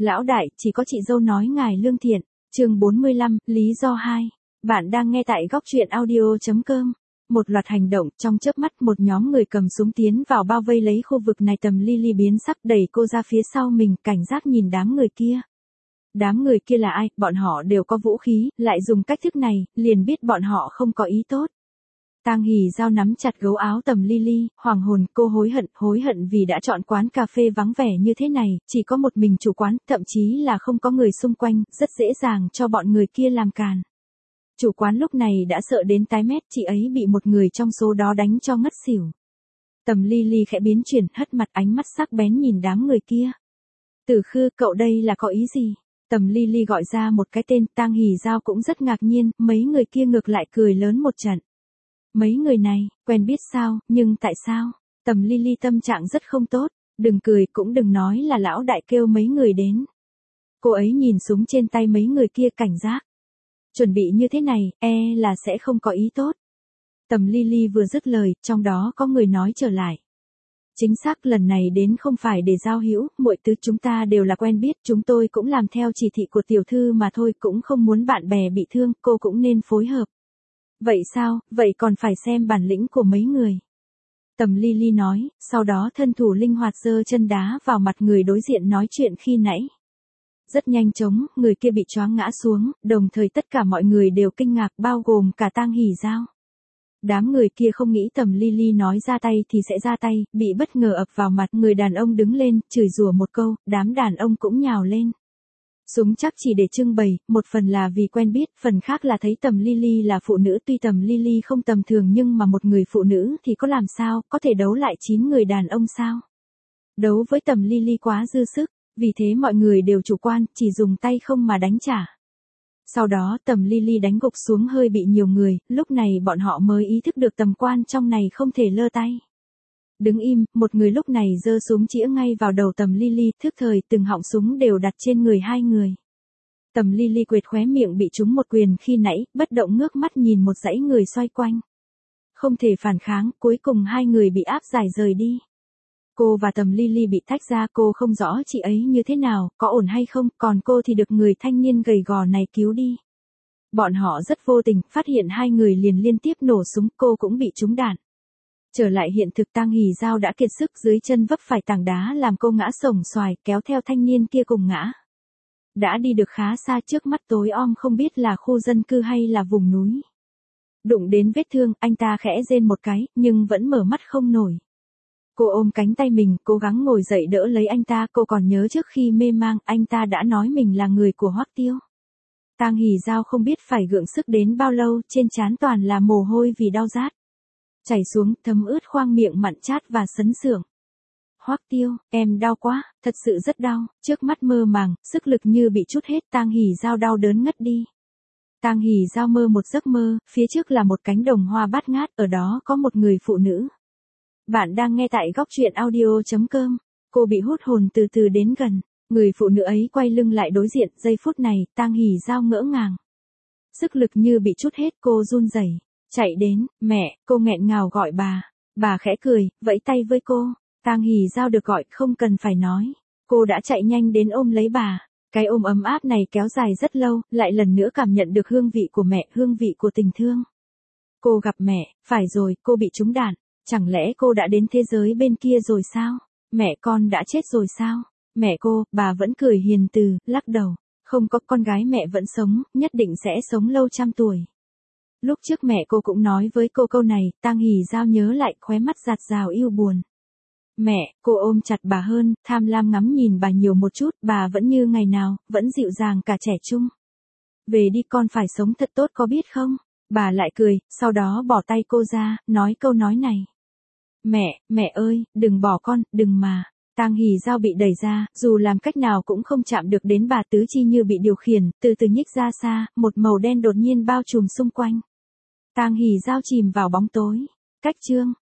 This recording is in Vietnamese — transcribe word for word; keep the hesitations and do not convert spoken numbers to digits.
Lão đại, chỉ có chị dâu nói ngài lương thiện. Chương bốn mươi lăm, lý do hai. Bạn đang nghe tại góc truyện audio chấm com. Một loạt hành động, trong chớp mắt một nhóm người cầm súng tiến vào bao vây lấy khu vực này. Tầm Lily biến sắc đẩy cô ra phía sau mình, cảnh giác nhìn đám người kia. Đám người kia là ai? Bọn họ đều có vũ khí, lại dùng cách thức này, liền biết bọn họ không có ý tốt. Tang Hỉ Giao nắm chặt gấu áo Tầm Lily, hoàng hồn, cô hối hận, hối hận vì đã chọn quán cà phê vắng vẻ như thế này, chỉ có một mình chủ quán, thậm chí là không có người xung quanh, rất dễ dàng cho bọn người kia làm càn. Chủ quán lúc này đã sợ đến tái mét, chị ấy bị một người trong số đó đánh cho ngất xỉu. Tầm Lily khẽ biến chuyển, hất mặt, ánh mắt sắc bén nhìn đám người kia. Tử Khư, cậu đây là có ý gì? Tầm Lily gọi ra một cái tên, Tang Hỉ Giao cũng rất ngạc nhiên, mấy người kia ngược lại cười lớn một trận. Mấy người này, quen biết sao, nhưng tại sao? Tầm Lily tâm trạng rất không tốt, đừng cười cũng đừng nói là lão đại kêu mấy người đến. Cô ấy nhìn súng trên tay mấy người kia cảnh giác. Chuẩn bị như thế này, e là sẽ không có ý tốt. Tầm Lily vừa dứt lời, trong đó có người nói trở lại. Chính xác, lần này đến không phải để giao hữu, muội tứ chúng ta đều là quen biết, chúng tôi cũng làm theo chỉ thị của tiểu thư mà thôi, cũng không muốn bạn bè bị thương, cô cũng nên phối hợp. Vậy sao, vậy còn phải xem bản lĩnh của mấy người. Tầm Lily nói, sau đó thân thủ linh hoạt giơ chân đá vào mặt người đối diện nói chuyện khi nãy. Rất nhanh chóng, người kia bị choáng ngã xuống, đồng thời tất cả mọi người đều kinh ngạc bao gồm cả Tang Hỉ Giao. Đám người kia không nghĩ Tầm Lily nói ra tay thì sẽ ra tay, bị bất ngờ ập vào mặt, người đàn ông đứng lên, chửi rủa một câu, đám đàn ông cũng nhào lên. Súng chắc chỉ để trưng bày, một phần là vì quen biết, phần khác là thấy Tầm Lily là phụ nữ, tuy Tầm Lily không tầm thường nhưng mà một người phụ nữ thì có làm sao, có thể đấu lại chín người đàn ông sao? Đấu với Tầm Lily quá dư sức, vì thế mọi người đều chủ quan, chỉ dùng tay không mà đánh trả. Sau đó Tầm Lily đánh gục xuống hơi bị nhiều người, lúc này bọn họ mới ý thức được tầm quan trong này không thể lơ tay. Đứng im, một người lúc này giơ súng chĩa ngay vào đầu Tầm Lily, thức thời từng họng súng đều đặt trên người hai người. Tầm Lily quệt khóe miệng bị trúng một quyền khi nãy, bất động ngước mắt nhìn một dãy người xoay quanh. Không thể phản kháng, cuối cùng hai người bị áp giải rời đi. Cô và Tầm Lily bị tách ra, cô không rõ chị ấy như thế nào, có ổn hay không, còn cô thì được người thanh niên gầy gò này cứu đi. Bọn họ rất vô tình, phát hiện hai người liền liên tiếp nổ súng, cô cũng bị trúng đạn. Trở lại hiện thực, Tang Hỉ Giao đã kiệt sức, dưới chân vấp phải tảng đá làm cô ngã xổm xoài, kéo theo thanh niên kia cùng ngã. Đã đi được khá xa, trước mắt tối om không biết là khu dân cư hay là vùng núi. Đụng đến vết thương, anh ta khẽ rên một cái, nhưng vẫn mở mắt không nổi. Cô ôm cánh tay mình, cố gắng ngồi dậy đỡ lấy anh ta, cô còn nhớ trước khi mê mang, anh ta đã nói mình là người của Hoắc Tiêu. Tang Hỉ Giao không biết phải gượng sức đến bao lâu, trên trán toàn là mồ hôi vì đau rát. Chảy xuống, thấm ướt khoang miệng mặn chát và sấn sượng. Hoắc Tiêu, em đau quá, thật sự rất đau, trước mắt mơ màng, sức lực như bị trút hết, Tang Hỉ Giao đau đớn ngất đi. Tang Hỉ Giao mơ một giấc mơ, phía trước là một cánh đồng hoa bát ngát, ở đó có một người phụ nữ. Bạn đang nghe tại góc truyện audio chấm com. Cô bị hút hồn từ từ đến gần, người phụ nữ ấy quay lưng lại đối diện, giây phút này, Tang Hỉ Giao ngỡ ngàng. Sức lực như bị trút hết, cô run rẩy, chạy đến, mẹ, cô nghẹn ngào gọi bà. Bà khẽ cười, vẫy tay với cô. Tang Hỉ Giao được gọi, không cần phải nói. Cô đã chạy nhanh đến ôm lấy bà. Cái ôm ấm áp này kéo dài rất lâu, lại lần nữa cảm nhận được hương vị của mẹ, hương vị của tình thương. Cô gặp mẹ, phải rồi, cô bị trúng đạn. Chẳng lẽ cô đã đến thế giới bên kia rồi sao? Mẹ con đã chết rồi sao? Mẹ cô, bà vẫn cười hiền từ, lắc đầu. Không có, con gái mẹ vẫn sống, nhất định sẽ sống lâu trăm tuổi. Lúc trước mẹ cô cũng nói với cô câu này, Tang Hỉ Giao nhớ lại, khóe mắt dạt dào yêu buồn. Mẹ, cô ôm chặt bà hơn, tham lam ngắm nhìn bà nhiều một chút, bà vẫn như ngày nào, vẫn dịu dàng cả trẻ trung. Về đi, con phải sống thật tốt có biết không? Bà lại cười, sau đó bỏ tay cô ra, nói câu nói này. Mẹ, mẹ ơi, đừng bỏ con, đừng mà. Tang Hỉ Giao bị đẩy ra, dù làm cách nào cũng không chạm được đến bà, tứ chi như bị điều khiển, từ từ nhích ra xa, một màu đen đột nhiên bao trùm xung quanh. Tang Hỉ Giao chìm vào bóng tối. Cách chương.